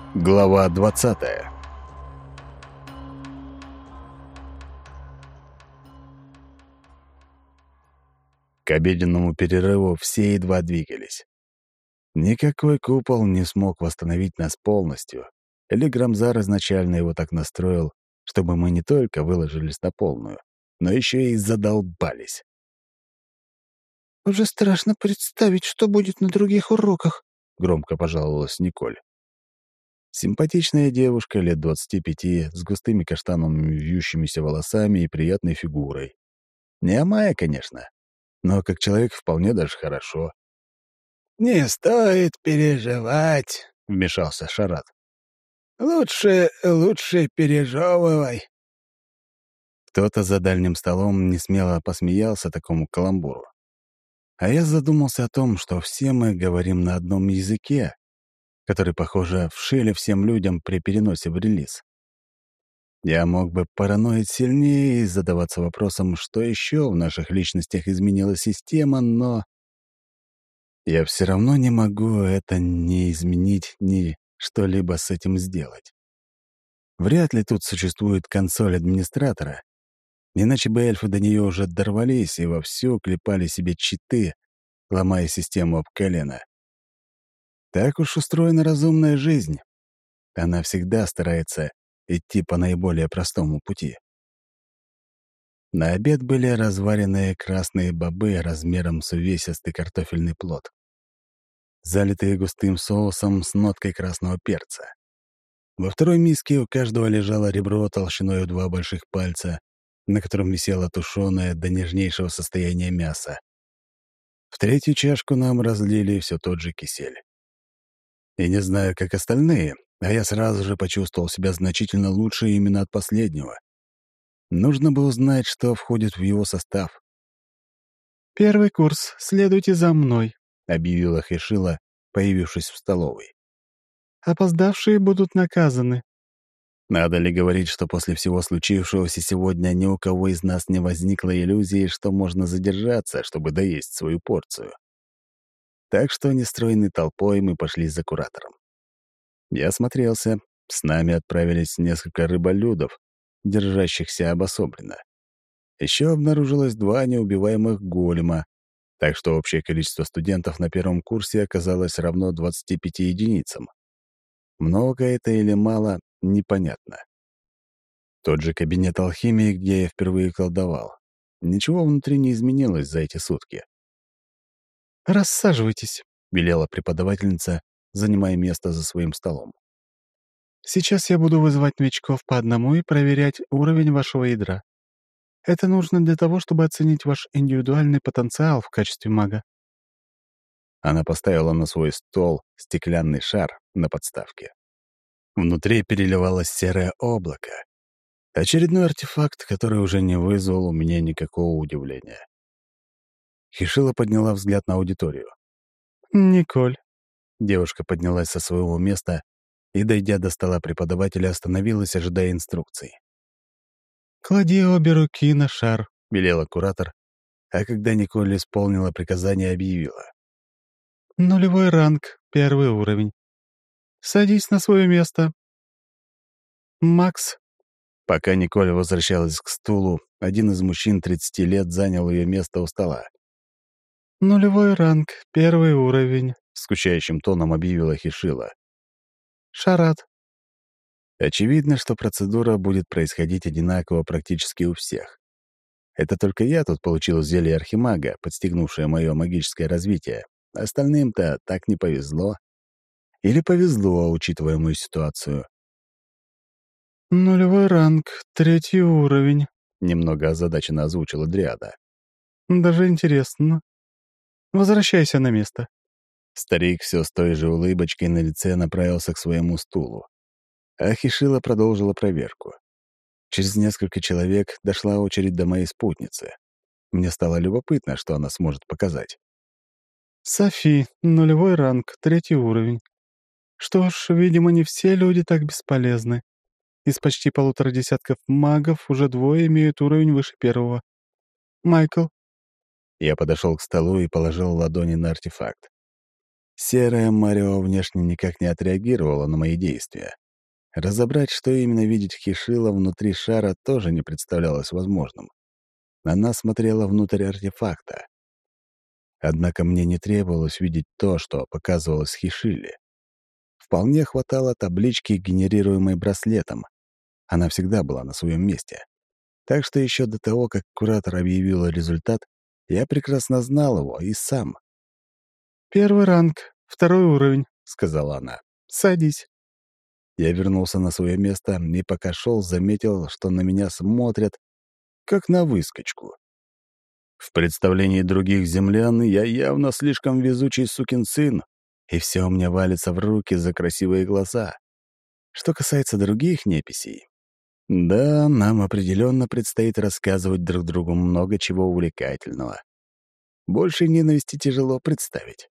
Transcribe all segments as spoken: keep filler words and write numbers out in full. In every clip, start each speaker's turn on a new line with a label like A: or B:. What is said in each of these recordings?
A: Глава двадцатая. К обеденному перерыву все едва двигались. Никакой купол не смог восстановить нас полностью, или Грамзар изначально его так настроил, чтобы мы не только выложились на полную, но еще и задолбались.
B: «Уже страшно представить, что будет на других уроках», — громко пожаловалась Николь.
A: Симпатичная девушка лет двадцати пяти, с густыми каштановыми вьющимися волосами и приятной фигурой. Не Амая, конечно, но как человек вполне даже хорошо.
B: «Не стоит переживать», — вмешался Шарат. «Лучше, лучше пережевывай».
A: Кто-то за дальним столом несмело посмеялся такому каламбуру. А я задумался о том, что все мы говорим на одном языке, который, похоже, вшили всем людям при переносе в релиз. Я мог бы параноить сильнее и задаваться вопросом, что еще в наших личностях изменила система, но я все равно не могу это ни изменить, ни что-либо с этим сделать. Вряд ли тут существует консоль администратора, иначе бы эльфы до нее уже дорвались и вовсю клепали себе читы, ломая систему об колено. Так уж устроена разумная жизнь. Она всегда старается идти по наиболее простому пути. На обед были разваренные красные бобы размером с увесистый картофельный плод, залитые густым соусом с ноткой красного перца. Во второй миске у каждого лежало ребро толщиной в два больших пальца, на котором висело тушеное до нежнейшего состояния мясо. В третью чашку нам разлили все тот же кисель. И не знаю, как остальные, а я сразу же почувствовал себя значительно лучше именно от последнего. Нужно было узнать, что входит в его состав.
B: «Первый курс, следуйте за мной»,
A: — объявила Хешила, появившись в столовой.
B: «Опоздавшие будут наказаны».
A: Надо ли говорить, что после всего случившегося сегодня ни у кого из нас не возникло иллюзии, что можно задержаться, чтобы доесть свою порцию? Так что нестройной толпой мы пошли за куратором. Я осмотрелся, с нами отправились несколько рыболюдов, держащихся обособленно. Еще обнаружилось два неубиваемых голема, так что общее количество студентов на первом курсе оказалось равно двадцати пяти единицам. Много это или мало, непонятно. Тот же кабинет алхимии, где я впервые колдовал. Ничего внутри не изменилось за эти сутки.
B: «Рассаживайтесь», — велела
A: преподавательница, занимая место за своим столом.
B: «Сейчас я буду вызывать новичков по одному и проверять уровень вашего ядра. Это нужно для того, чтобы оценить ваш индивидуальный потенциал в качестве мага».
A: Она поставила на свой стол стеклянный шар на подставке. Внутри переливалось серое облако. Очередной артефакт, который уже не вызвал у меня никакого удивления. Хишила подняла взгляд на аудиторию.
B: «Николь».
A: Девушка поднялась со своего места и, дойдя до стола преподавателя, остановилась, ожидая инструкций.
B: «Клади обе руки на шар»,
A: — велела куратор, а когда Николь исполнила приказание, объявила.
B: «Нулевой ранг, первый уровень. Садись на свое место. Макс».
A: Пока Николь возвращалась к стулу, один из мужчин тридцати лет занял ее место у стола.
B: «Нулевой ранг, первый уровень»,
A: — скучающим тоном объявила Хишила.
B: «Шарат».
A: Очевидно, что процедура будет происходить одинаково практически у всех. Это только я тут получил зелье архимага, подстегнувшее мое магическое развитие. Остальным-то так не повезло. Или повезло, учитывая мою ситуацию.
B: «Нулевой ранг, третий уровень»,
A: — немного озадаченно озвучила Дриада.
B: «Даже интересно. Возвращайся на место».
A: Старик все с той же улыбочкой на лице направился к своему стулу. А Хишила продолжила проверку. Через несколько человек дошла очередь до моей спутницы. Мне стало любопытно, что она сможет показать.
B: «Софи, нулевой ранг, третий уровень. Что ж, видимо, не все люди так бесполезны. Из почти полутора десятков магов уже двое имеют уровень выше первого. Майкл».
A: Я подошел к столу и положил ладони на артефакт. Серая Марио внешне никак не отреагировала на мои действия. Разобрать, что именно видит Хишила внутри шара, тоже не представлялось возможным. Она смотрела внутрь артефакта. Однако мне не требовалось видеть то, что показывалось Хишиле. Вполне хватало таблички, генерируемой браслетом. Она всегда была на своем месте. Так что еще до того, как куратор объявил результат, я прекрасно знал его и сам.
B: «Первый ранг, второй уровень», — сказала она. «Садись».
A: Я вернулся на свое место и, пока шел, заметил, что на меня смотрят, как на выскочку. В представлении других землян я явно слишком везучий сукин сын, и все у меня валится в руки за красивые глаза. Что касается других неписей, да, нам определенно предстоит рассказывать друг другу много чего увлекательного. Больше ненависти тяжело представить.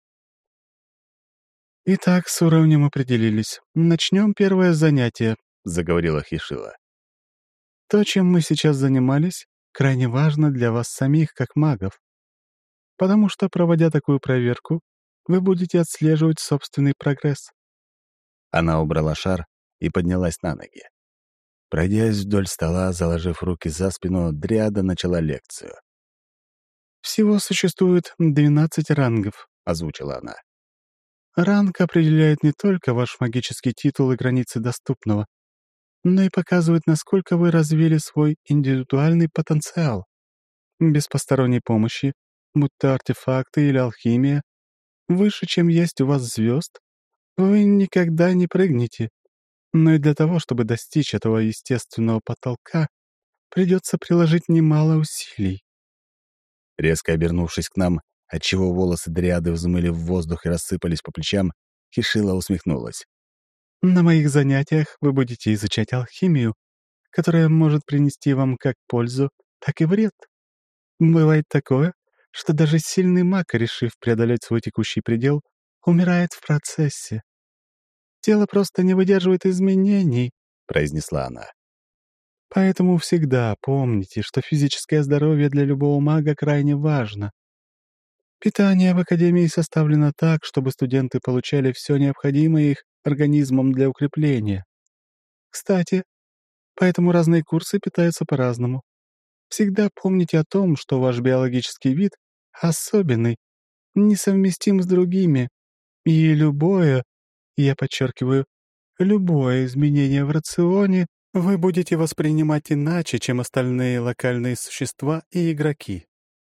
B: «Итак, с уровнем определились. Начнем первое занятие», — заговорила Хишила. «То, чем мы сейчас занимались, крайне важно для вас самих, как магов. Потому что, проводя такую проверку, вы будете отслеживать собственный прогресс».
A: Она убрала шар и поднялась на ноги. Пройдясь вдоль стола, заложив руки за спину, Дриада начала лекцию.
B: «Всего существует двенадцать рангов», — озвучила она. «Ранг определяет не только ваш магический титул и границы доступного, но и показывает, насколько вы развили свой индивидуальный потенциал. Без посторонней помощи, будь то артефакты или алхимия, выше, чем есть у вас звезд, вы никогда не прыгнете. Но и для того, чтобы достичь этого естественного потолка, придется приложить немало усилий».
A: Резко обернувшись к нам, отчего волосы Дриады взмыли в воздух и рассыпались по плечам, Хишила усмехнулась.
B: «На моих занятиях вы будете изучать алхимию, которая может принести вам как пользу, так и вред. Бывает такое, что даже сильный маг, решив преодолеть свой текущий предел, умирает в процессе. Тело просто не выдерживает изменений», — произнесла она. «Поэтому всегда помните, что физическое здоровье для любого мага крайне важно. Питание в Академии составлено так, чтобы студенты получали все необходимое их организмом для укрепления. Кстати, поэтому разные курсы питаются по-разному. Всегда помните о том, что ваш биологический вид особенный, несовместим с другими, и любое, я подчеркиваю, любое изменение в рационе вы будете воспринимать иначе, чем остальные локальные существа и игроки».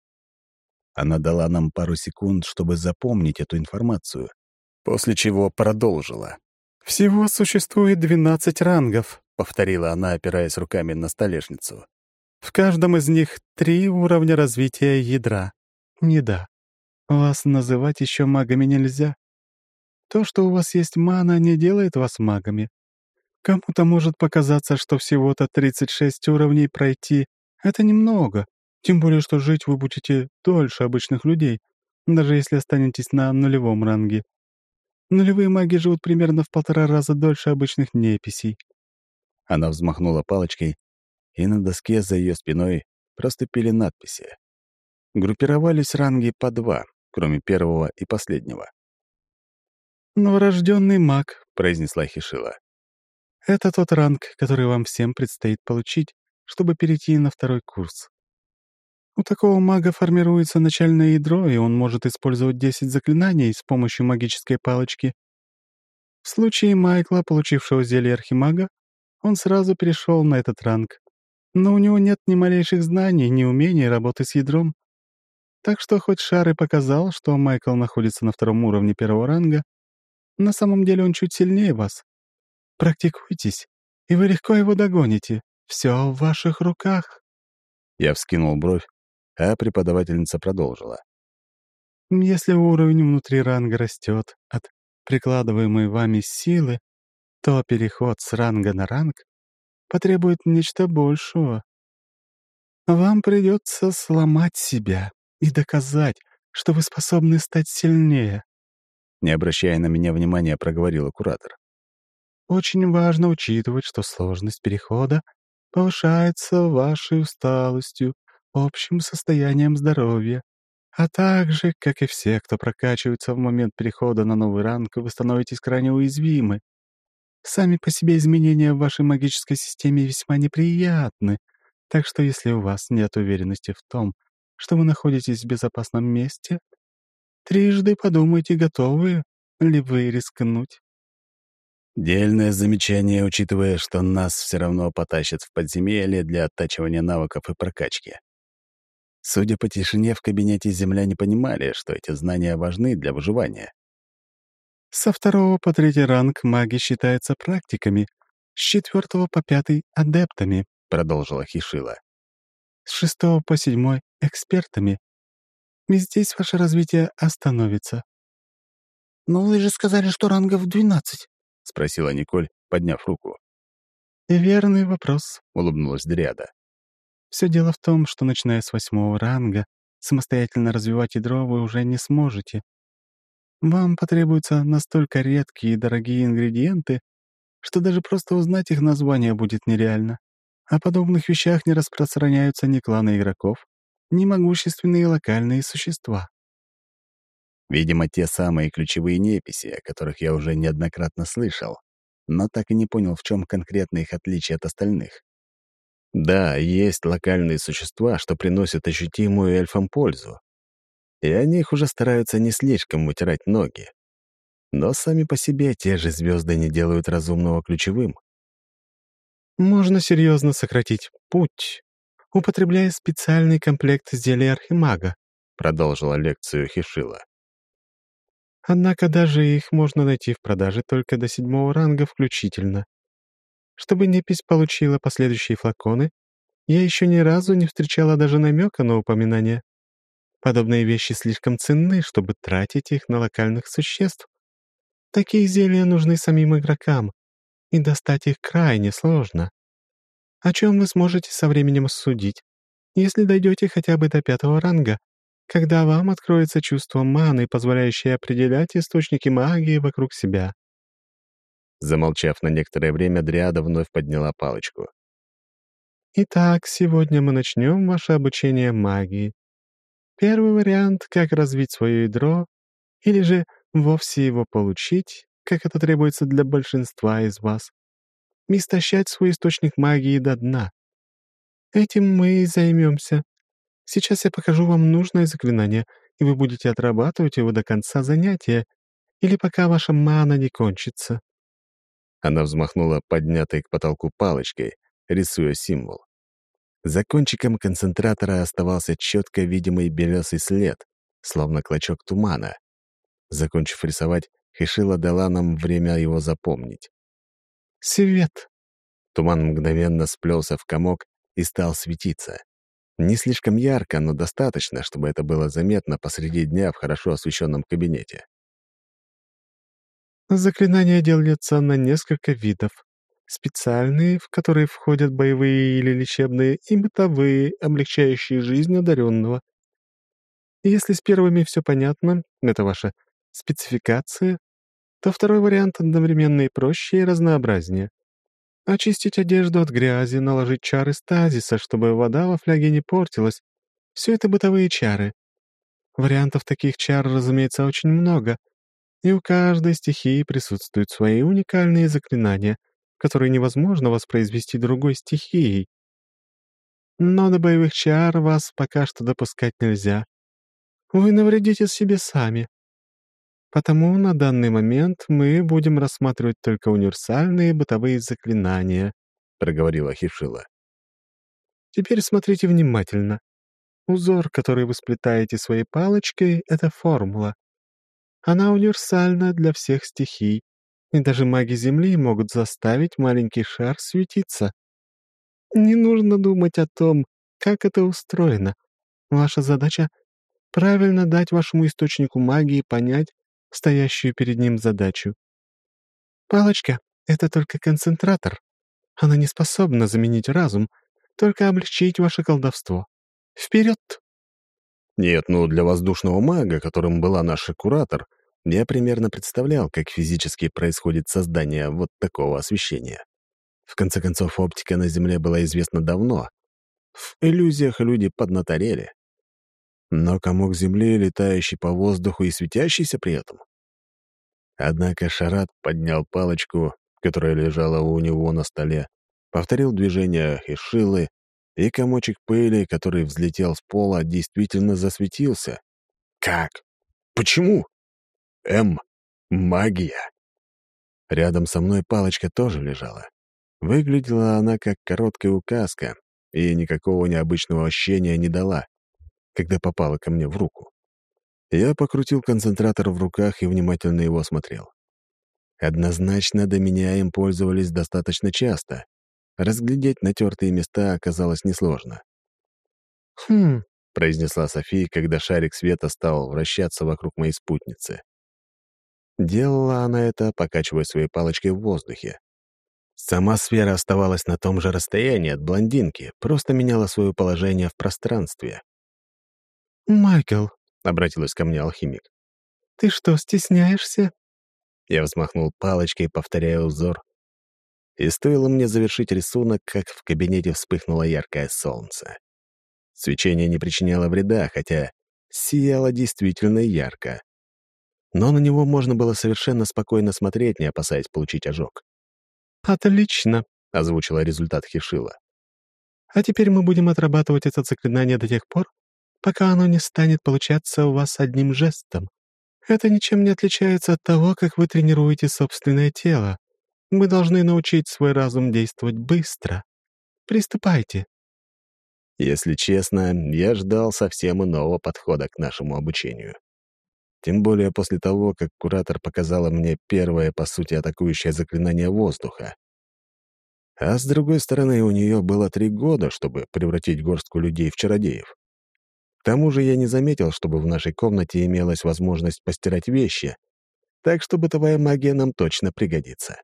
A: Она дала нам пару секунд, чтобы запомнить эту информацию, после чего продолжила.
B: «Всего существует двенадцать рангов», —
A: повторила она, опираясь руками на столешницу.
B: «В каждом из них три уровня развития ядра. Не да. Вас называть еще магами нельзя. То, что у вас есть мана, не делает вас магами. Кому-то может показаться, что всего-то тридцать шесть уровней пройти — это немного, тем более что жить вы будете дольше обычных людей, даже если останетесь на нулевом ранге. Нулевые маги живут примерно в полтора раза дольше обычных неписей».
A: Она взмахнула палочкой, и на доске за ее спиной проступили надписи. Группировались ранги по два, кроме первого и последнего.
B: «Новорожденный маг», — произнесла Хишила. «Это тот ранг, который вам всем предстоит получить, чтобы перейти на второй курс. У такого мага формируется начальное ядро, и он может использовать десять заклинаний с помощью магической палочки. В случае Майкла, получившего зелье архимага, он сразу перешел на этот ранг, но у него нет ни малейших знаний, ни умений работы с ядром. Так что хоть Шар и показал, что Майкл находится на втором уровне первого ранга, на самом деле он чуть сильнее вас. Практикуйтесь, и вы легко его догоните. Все в ваших руках».
A: Я вскинул бровь, а преподавательница продолжила.
B: «Если уровень внутри ранга растет от прикладываемой вами силы, то переход с ранга на ранг потребует нечто большего. Вам придется сломать себя и доказать, что вы способны стать сильнее».
A: Не обращая на меня внимания, проговорила куратор.
B: «Очень важно учитывать, что сложность перехода повышается вашей усталостью, общим состоянием здоровья, А также, как и все, кто прокачивается в момент перехода на новый ранг, вы становитесь крайне уязвимы. Сами по себе изменения в вашей магической системе весьма неприятны, так что если у вас нет уверенности в том, что вы находитесь в безопасном месте, трижды подумайте, готовы ли вы рискнуть.
A: Дельное замечание, учитывая, что нас все равно потащат в подземелье для оттачивания навыков и прокачки. Судя по тишине, в кабинете земляне понимали, что эти знания важны для выживания.
B: Со второго по третий ранг маги считаются практиками, с четвертого по пятый — адептами, — продолжила Хишила. С шестого по седьмой — экспертами. И здесь ваше развитие остановится.
C: «Но вы же сказали, что рангов двенадцать»,
A: — спросила Николь, подняв руку.
B: «Верный вопрос»,
A: — улыбнулась Дриада.
B: «Все дело в том, что, начиная с восьмого ранга, самостоятельно развивать ядро вы уже не сможете. Вам потребуются настолько редкие и дорогие ингредиенты, что даже просто узнать их название будет нереально. О подобных вещах не распространяются ни кланы игроков, ни могущественные локальные существа».
A: Видимо, те самые ключевые неписи, о которых я уже неоднократно слышал, но так и не понял, в чем конкретно их отличие от остальных. Да, есть локальные существа, что приносят ощутимую эльфам пользу, и о них уже стараются не слишком вытирать ноги. Но сами по себе те же звезды не делают разумного ключевым.
B: Можно серьезно сократить путь, употребляя специальный комплект зелий архимага, продолжила лекцию Хишила. Однако даже их можно найти в продаже только до седьмого ранга включительно. Чтобы непись получила последующие флаконы, я еще ни разу не встречала даже намека на упоминание. Подобные вещи слишком ценны, чтобы тратить их на локальных существ. Такие зелья нужны самим игрокам, и достать их крайне сложно. О чем вы сможете со временем судить, если дойдете хотя бы до пятого ранга, когда вам откроется чувство маны, позволяющее определять источники магии вокруг себя.
A: Замолчав на некоторое время, Дриада вновь подняла палочку.
B: Итак, сегодня мы начнем ваше обучение магии. Первый вариант — как развить свое ядро, или же вовсе его получить, как это требуется для большинства из вас, и истощать свой источник магии до дна. Этим мы и займемся. Сейчас я покажу вам нужное заклинание, и вы будете отрабатывать его до конца занятия, или пока ваша мана не кончится».
A: Она взмахнула поднятой к потолку палочкой, рисуя символ. За кончиком концентратора оставался четко видимый белесый след, словно клочок тумана. Закончив рисовать, Хишила дала нам время его запомнить.
B: «Свет!»
A: Туман мгновенно сплелся в комок и стал светиться. Не слишком ярко, но достаточно, чтобы это было заметно посреди дня в хорошо освещенном кабинете.
B: Заклинания делятся на несколько видов. Специальные, в которые входят боевые или лечебные, и бытовые, облегчающие жизнь одаренного. Если с первыми все понятно, это ваша спецификация, то второй вариант одновременно и проще, и разнообразнее. Очистить одежду от грязи, наложить чары стазиса, чтобы вода во фляге не портилась. Все это бытовые чары. Вариантов таких чар, разумеется, очень много, и у каждой стихии присутствуют свои уникальные заклинания, которые невозможно воспроизвести другой стихией. Но до боевых чар вас пока что допускать нельзя. Вы навредите себе сами. Потому на данный момент мы будем рассматривать только универсальные бытовые заклинания», — проговорила Хишила. «Теперь смотрите внимательно. Узор, который вы сплетаете своей палочкой, — это формула. Она универсальна для всех стихий, и даже маги Земли могут заставить маленький шар светиться. Не нужно думать о том, как это устроено. Ваша задача — правильно дать вашему источнику магии понять стоящую перед ним задачу. Палочка — это только концентратор. Она не способна заменить разум, только облегчить ваше колдовство. Вперед!»
A: Нет, ну для воздушного мага, которым была наша куратор, я примерно представлял, как физически происходит создание вот такого освещения. В конце концов, оптика на Земле была известна давно. В иллюзиях люди поднаторели. но комок земли, летающий по воздуху и светящийся при этом. Однако Шарат поднял палочку, которая лежала у него на столе, повторил движение Хишилы, и комочек пыли, который взлетел с пола, действительно засветился. Как? Почему? М. Магия. Рядом со мной палочка тоже лежала. Выглядела она как короткая указка и никакого необычного ощущения не дала, когда попала ко мне в руку. Я покрутил концентратор в руках и внимательно его осмотрел. Однозначно до меня им пользовались достаточно часто. Разглядеть натертые места оказалось несложно.
B: «Хм»,
A: — произнесла София, когда шарик света стал вращаться вокруг моей спутницы. Делала она это, покачивая своей палочкой в воздухе. Сама сфера оставалась на том же расстоянии от блондинки, просто меняла свое положение в пространстве.
B: «Майкл»,
A: — обратилась ко мне алхимик.
B: «ты что, стесняешься?»
A: Я взмахнул палочкой, повторяя узор. И стоило мне завершить рисунок, как в кабинете вспыхнуло яркое солнце. Свечение не причиняло вреда, хотя сияло действительно ярко. Но на него можно было совершенно спокойно смотреть, не опасаясь получить ожог.
B: «Отлично»,
A: — озвучила результат Хишила.
B: «а теперь мы будем отрабатывать это заклинание до тех пор, пока оно не станет получаться у вас одним жестом. Это ничем не отличается от того, как вы тренируете собственное тело. Мы должны научить свой разум действовать быстро. Приступайте».
A: Если честно, я ждал совсем иного подхода к нашему обучению. Тем более после того, как куратор показала мне первое, по сути, атакующее заклинание воздуха. А с другой стороны, у нее было три года, чтобы превратить горстку людей в чародеев. К тому же я не заметил, чтобы в нашей комнате имелась возможность постирать вещи, так что бытовая магия нам точно пригодится.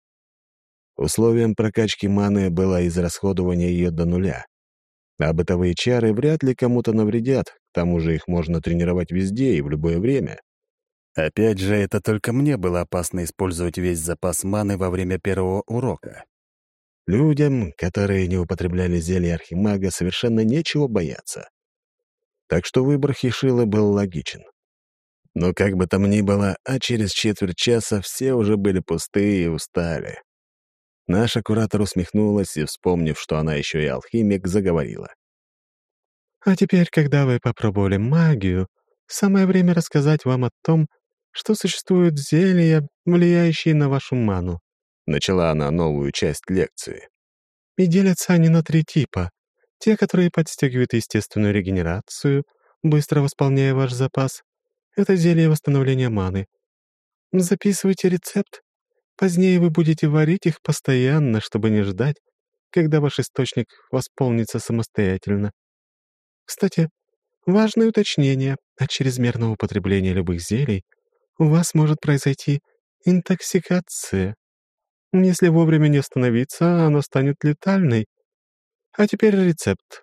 A: Условием прокачки маны было израсходование ее до нуля. А бытовые чары вряд ли кому-то навредят, к тому же их можно тренировать везде и в любое время. Опять же, это только мне было опасно использовать весь запас маны во время первого урока. Людям, которые не употребляли зелье архимага, совершенно нечего бояться. Так что выбор Хишилы был логичен. Но как бы там ни было, а через четверть часа все уже были пустые и устали. Наша куратор усмехнулась и, вспомнив, что она еще и алхимик, заговорила.
B: «А теперь, когда вы попробовали магию, самое время рассказать вам о том, что существуют зелья, влияющие на вашу ману.
A: Начала она новую часть лекции.
B: И делятся они на три типа. Те, которые подстегивают естественную регенерацию, быстро восполняя ваш запас. Это зелье восстановления маны. Записывайте рецепт. Позднее вы будете варить их постоянно, чтобы не ждать, когда ваш источник восполнится самостоятельно. Кстати, важное уточнение. От чрезмерного употребления любых зелий у вас может произойти интоксикация. Если вовремя не остановиться, она станет летальной. А теперь рецепт.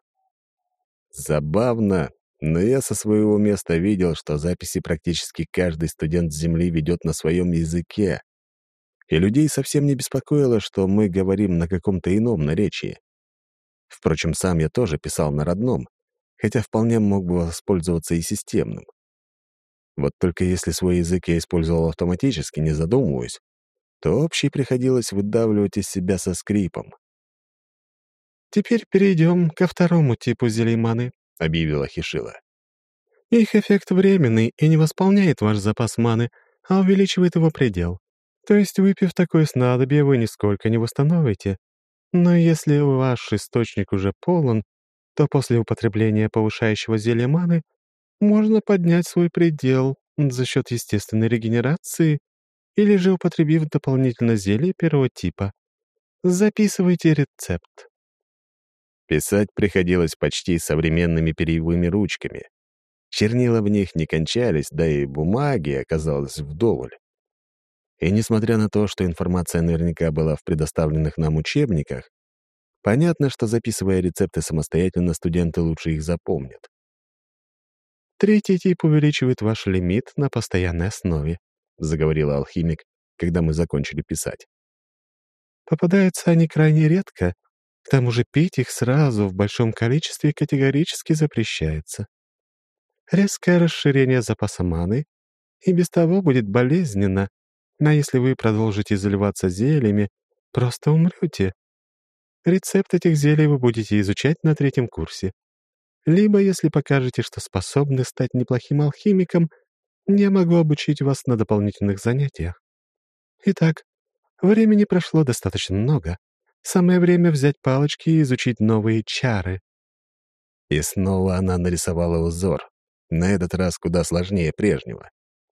A: Забавно, но я со своего места видел, что записи практически каждый студент Земли ведет на своем языке. И людей совсем не беспокоило, что мы говорим на каком-то ином наречии. Впрочем, сам я тоже писал на родном, хотя вполне мог бы воспользоваться и системным. Вот только если свой язык я использовал автоматически, не задумываясь, то общий приходилось выдавливать из себя со скрипом.
B: «Теперь перейдем ко второму типу зелий маны»,
A: — объявила Хишила.
B: «Их эффект временный и не восполняет ваш запас маны, а увеличивает его предел. То есть, выпив такое снадобье, вы нисколько не восстановите. Но если ваш источник уже полон, то после употребления повышающего зелья маны можно поднять свой предел за счет естественной регенерации или же употребив дополнительно зелье первого типа. Записывайте рецепт».
A: Писать приходилось почти современными перьевыми ручками. Чернила в них не кончались, да и бумаги оказалось вдоволь. И несмотря на то, что информация наверняка была в предоставленных нам учебниках, понятно, что, записывая рецепты самостоятельно, студенты лучше их запомнят.
B: «Третий тип увеличивает ваш лимит на постоянной основе», — заговорила алхимик, когда мы закончили писать. «Попадаются они крайне редко, к тому же пить их сразу в большом количестве категорически запрещается. Резкое расширение запаса маны и без того будет болезненно, а если вы продолжите заливаться зельями, просто умрете. Рецепт этих зелий вы будете изучать на третьем курсе. Либо, если покажете, что способны стать неплохим алхимиком, я могу обучить вас на дополнительных занятиях. Итак, времени прошло достаточно много. Самое время взять палочки и изучить новые чары.
A: И снова она нарисовала узор, на этот раз куда сложнее прежнего.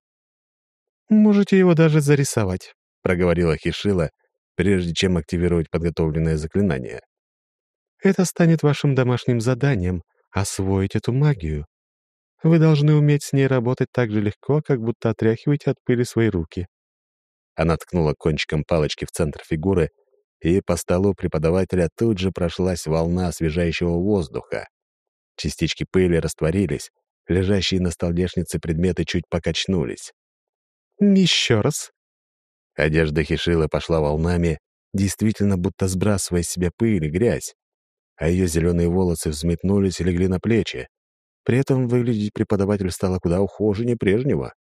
B: Можете его даже зарисовать,
A: — проговорила Хишила, прежде чем активировать подготовленное заклинание.
B: Это станет вашим домашним заданием — освоить эту магию. Вы должны уметь с ней работать так же легко, как будто отряхиваете от пыли свои руки.
A: Она ткнула кончиком палочки в центр фигуры, и по столу преподавателя тут же прошлась волна освежающего воздуха. Частички пыли растворились, лежащие на столешнице предметы чуть покачнулись.
B: Еще раз.
A: Одежда Хишилы пошла волнами, действительно будто сбрасывая с себя пыль и грязь, а ее зеленые волосы взметнулись и легли на плечи. При этом выглядеть преподаватель стало куда ухоженнее прежнего.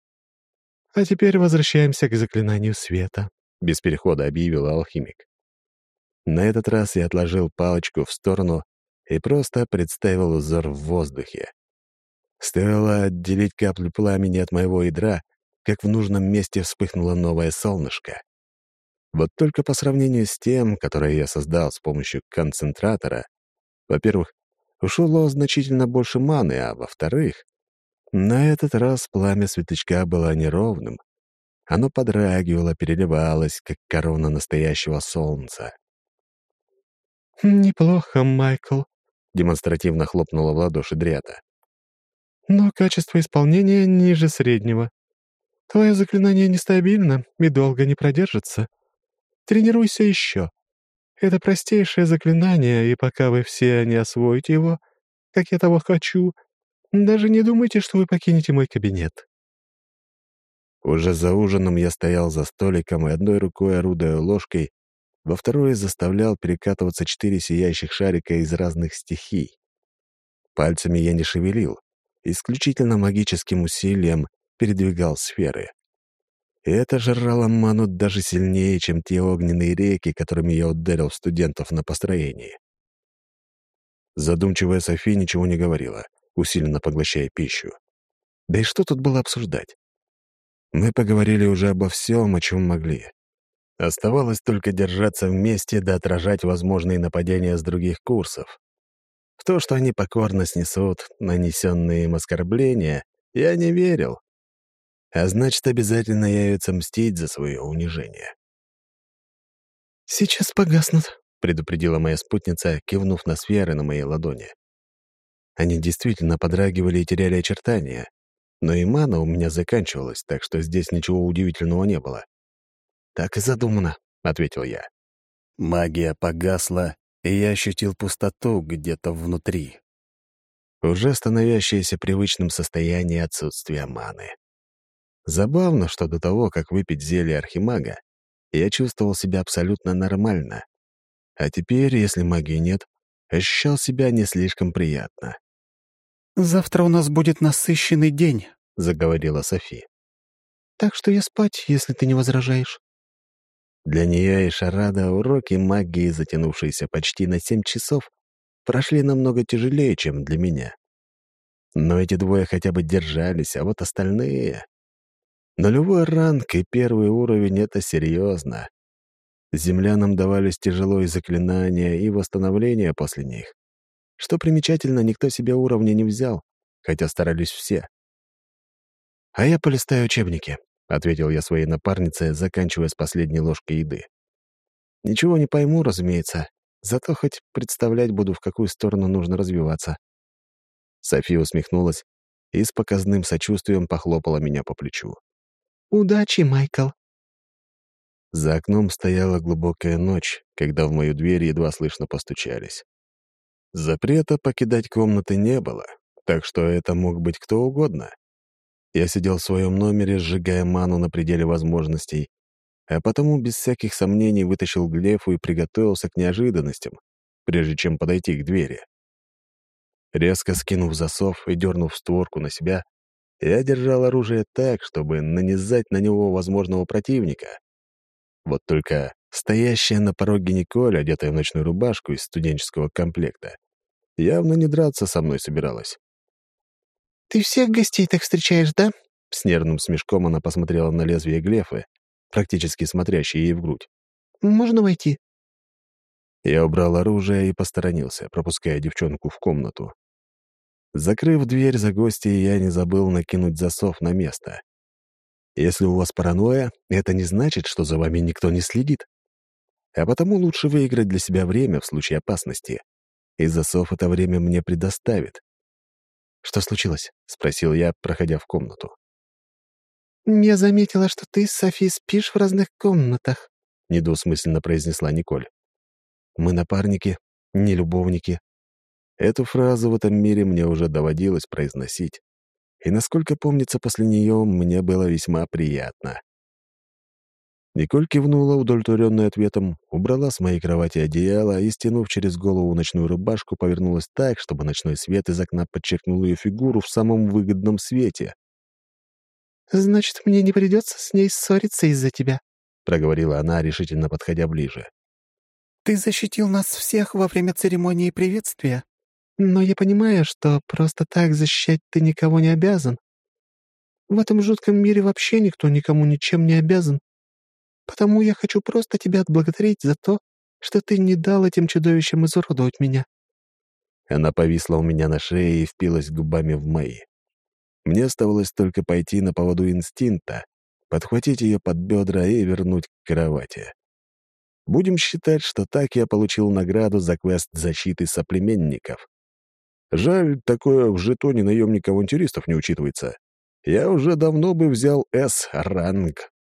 B: А теперь возвращаемся к заклинанию света, —
A: без перехода объявил алхимик. На этот раз я отложил палочку в сторону и просто представил узор в воздухе. Стоило отделить каплю пламени от моего ядра, как в нужном месте вспыхнуло новое солнышко. Вот только по сравнению с тем, которое я создал с помощью концентратора, во-первых, ушло значительно больше маны, а во-вторых, на этот раз пламя светлячка было неровным. Оно подрагивало, переливалось, как корона настоящего солнца.
B: «Неплохо, Майкл», —
A: демонстративно хлопнула в ладоши Дрята.
B: «Но качество исполнения ниже среднего. Твое заклинание нестабильно и долго не продержится. Тренируйся еще. Это простейшее заклинание, и пока вы все не освоите его, как я того хочу, даже не думайте, что вы покинете мой кабинет».
A: Уже за ужином я стоял за столиком и одной рукой, орудуя ложкой, во второй заставлял перекатываться четыре сияющих шарика из разных стихий. Пальцами я не шевелил, исключительно магическим усилием передвигал сферы. И это жрало ману даже сильнее, чем те огненные реки, которыми я ударил студентов на построении. Задумчивая Софи ничего не говорила, усиленно поглощая пищу. Да и что тут было обсуждать? Мы поговорили уже обо всем, о чем могли. Оставалось только держаться вместе да отражать возможные нападения с других курсов. В то, что они покорно снесут нанесенные им оскорбления, я не верил. А значит, обязательно явится мстить за свое унижение.
C: «Сейчас погаснут»,
A: — предупредила моя спутница, кивнув на сферы на моей ладони. Они действительно подрагивали и теряли очертания, но и мана у меня заканчивалась, так что здесь ничего удивительного не было. «Так и задумано», — ответил я. Магия погасла, и я ощутил пустоту где-то внутри, уже становящееся привычным состояние отсутствия маны. Забавно, что до того, как выпить зелье архимага, я чувствовал себя абсолютно нормально. А теперь, если магии нет, ощущал себя не слишком приятно.
C: «Завтра у нас будет насыщенный день»,
A: — заговорила Софи.
C: «так что я спать, если ты не возражаешь».
A: Для нее и Шарада уроки магии, затянувшиеся почти на семь часов, прошли намного тяжелее, чем для меня. Но эти двое хотя бы держались, а вот остальные... Нулевой ранг и первый уровень — это серьезно. Землянам давались тяжело и заклинания, и восстановления после них. Что примечательно, никто себе уровня не взял, хотя старались все. «А я полистаю учебники», — ответил я своей напарнице, заканчивая с последней ложкой еды. «Ничего не пойму, разумеется, зато хоть представлять буду, в какую сторону нужно развиваться». София усмехнулась и с показным сочувствием похлопала меня по плечу.
C: «Удачи, Майкл».
A: За окном стояла глубокая ночь, когда в мою дверь едва слышно постучались. Запрета покидать комнаты не было, так что это мог быть кто угодно. Я сидел в своем номере, сжигая ману на пределе возможностей, а потому без всяких сомнений вытащил глефу и приготовился к неожиданностям, прежде чем подойти к двери. Резко скинув засов и дернув створку на себя, я держал оружие так, чтобы нанизать на него возможного противника. Вот только стоящая на пороге Николь, одетая в ночную рубашку из студенческого комплекта, явно не драться со мной собиралась.
C: «Ты всех гостей так встречаешь, да?»
A: С нервным смешком она посмотрела на лезвие глефы, практически смотрящей ей в грудь.
C: «Можно войти?»
A: Я убрал оружие и посторонился, пропуская девчонку в комнату. Закрыв дверь за гостей, я не забыл накинуть засов на место. Если у вас паранойя, это не значит, что за вами никто не следит. А потому лучше выиграть для себя время в случае опасности. И засов это время мне предоставит. «Что случилось?» — спросил я, проходя в комнату.
C: «Я заметила, что ты с Софи спишь в разных комнатах»,
A: — недвусмысленно произнесла Николь. «Мы напарники, не любовники». Эту фразу в этом мире мне уже доводилось произносить. И, насколько помнится, после нее мне было весьма приятно. Николь кивнула, удовлетворенная ответом, убрала с моей кровати одеяло и, стянув через голову ночную рубашку, повернулась так, чтобы ночной свет из окна подчеркнул ее фигуру в самом выгодном свете.
C: «Значит, мне не придется с ней ссориться из-за тебя»,
A: — проговорила она, решительно подходя ближе.
C: «Ты защитил нас всех во время церемонии приветствия. Но я понимаю, что просто так защищать ты никого не обязан. В этом жутком мире вообще никто никому ничем не обязан. Потому я хочу просто тебя отблагодарить за то, что ты не дал этим чудовищам изуродовать меня».
A: Она повисла у меня на шее и впилась губами в мои. Мне оставалось только пойти на поводу инстинкта, подхватить ее под бедра и вернуть к кровати. Будем считать, что так я получил награду за квест защиты соплеменников. Жаль, такое в жетоне наемника-авантюристов не учитывается. Я уже давно бы взял С-ранг.